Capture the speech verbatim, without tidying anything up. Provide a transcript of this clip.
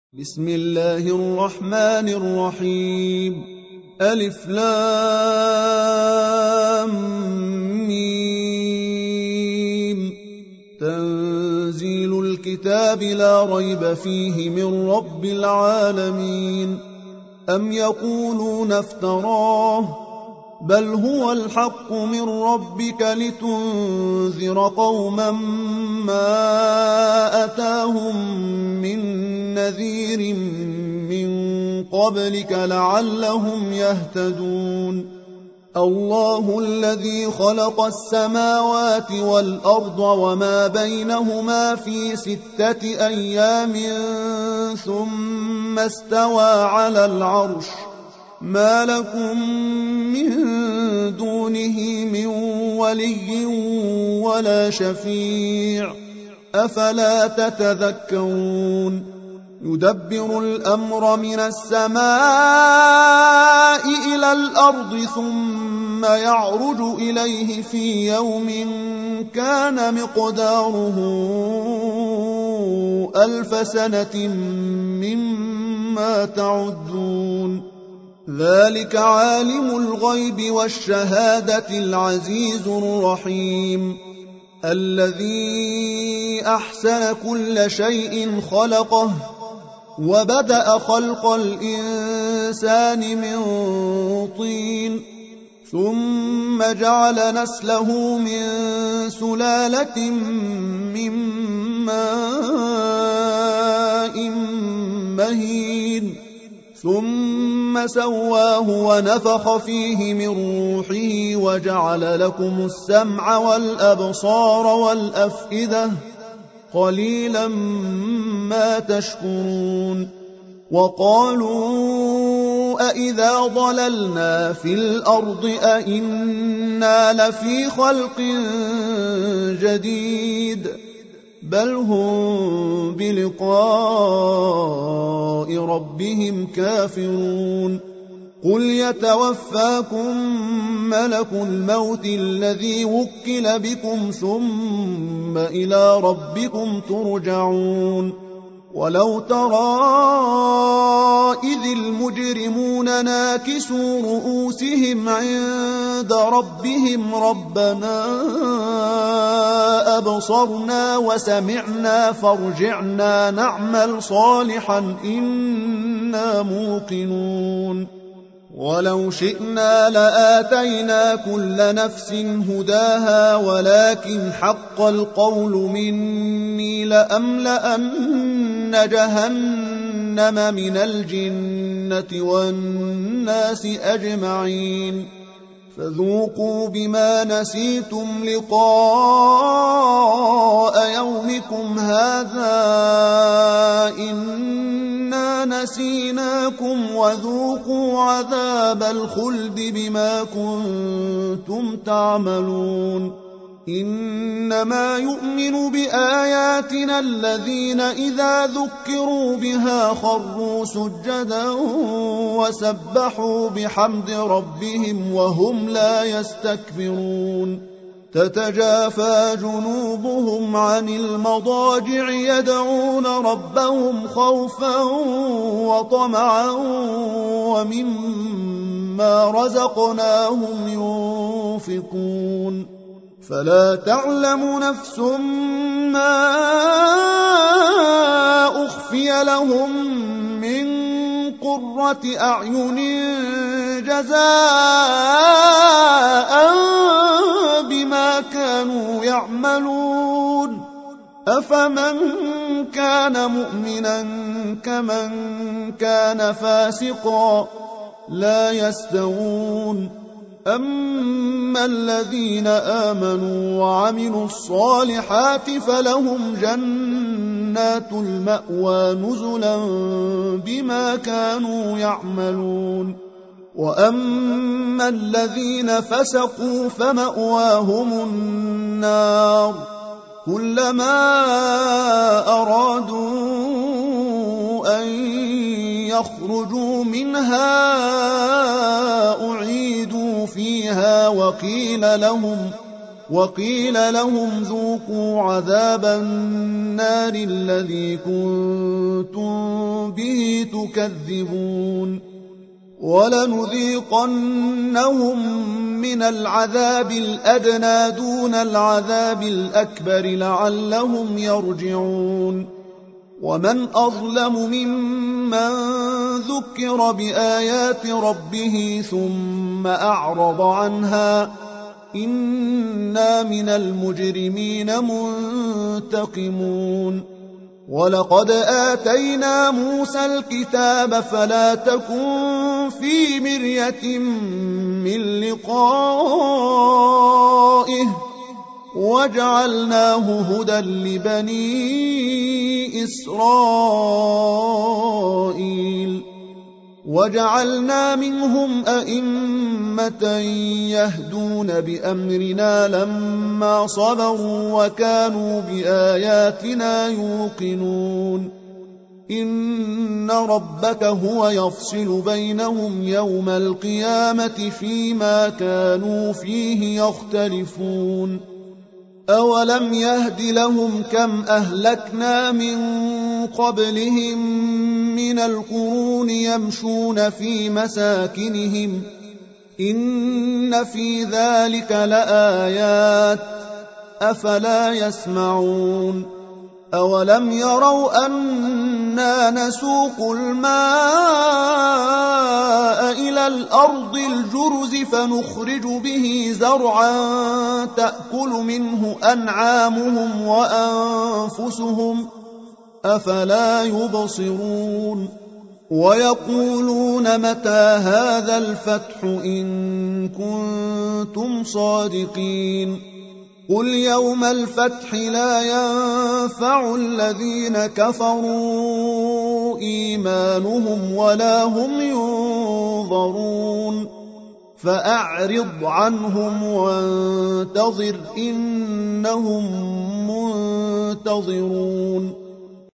بسم الله الرحمن الرحيم ألف لام ميم تنزيل الكتاب لا ريب فيه من رب العالمين أم يقولون افتراه بل هو الحق من ربك لتنذر قوما ما أتاهم من نذير من قبلك لعلهم يهتدون الله الذي خلق السماوات والأرض وما بينهما في ستة أيام ثم استوى على العرش ما لكم من دونه من ولي ولا شفيع أفلا تتذكرون يدبر الأمر من السماء إلى الأرض ثم يعرج إليه في يوم كان مقداره ألف سنة مما تعدون ذلك عالم الغيب والشهادة العزيز الرحيم الذي أحسن كل شيء خلقه وبدأ خلق الإنسان من طين ثم جعل نسله من سلالة من ماء مهين ثم سواه ونفخ فيه من روحه وجعل لكم السمع والأبصار والأفئدة قليلا ما تشكرون وقالوا أإذا ضللنا في الأرض أإنا لفي خلق جديد بل هم بلقاء ربهم كافرون قل يتوفاكم ملك الموت الذي وكل بكم ثم إلى ربكم ترجعون ولو ترى إذ المجرمون ناكسوا رؤوسهم عند ربهم ربنا أبصرنا وسمعنا فارجعنا نعمل صالحا إنا موقنون ولو شئنا لآتينا كل نفس هداها ولكن حق القول مني لأملأن جهنم من الجنة والناس أجمعين فذوقوا بما نسيتم لقاء يومكم هذا إنا نسيناكم وذوقوا عذاب الخلد بما كنتم تعملون إنما يؤمن بآياتنا الذين إذا ذكروا بها خروا سجدا وسبحوا بحمد ربهم وهم لا يستكبرون تتجافى جنوبهم عن المضاجع يدعون ربهم خوفا وطمعا ومما رزقناهم ينفقون فلا تعلم نفس ما أخفي لهم من قرة أعين جزاء بما كانوا يعملون أفمن كان مؤمنا كمن كان فاسقا لا يستوون أما الذين آمنوا وعملوا الصالحات فلهم جنات المأوى نزلا بما كانوا يعملون وأما الذين فسقوا فمأواهم النار كلما أرادوا أن يخرجوا منها أعيدوا فيها وقيل لهم وقيل لهم ذوقوا عذاب النار الذي كنتم به تكذبون ولنذيقنهم من العذاب الأدنى دون العذاب الأكبر لعلهم يرجعون ومن أظلم ممن ذكر بآيات ربه ثم أعرض عنها إنا من المجرمين منتقمون ولقد آتينا موسى الكتاب فلا تكن في مرية من لقائه وجعلناه هدى لبني إسرائيل وجعلنا منهم أئمة يهدون بأمرنا لما صبروا وكانوا بآياتنا يوقنون إن ربك هو يفصل بينهم يوم القيامة فيما كانوا فيه يختلفون أولم يهد لهم كم أهلكنا من قبلهم من القرون يمشون في مساكنهم إن في ذلك لآيات أفلا يسمعون أولم يروا أنا نسوق الماء إلى الأرض الجرز فنخرج به زرعا تأكل منه أنعامهم وأنفسهم أفلا يبصرون ويقولون متى هذا الفتح إن كنتم صادقين قل يوم الفتح لا ينفع الذين كفروا إيمانهم ولا هم ينظرون فأعرض عنهم وانتظر إنهم منتظرون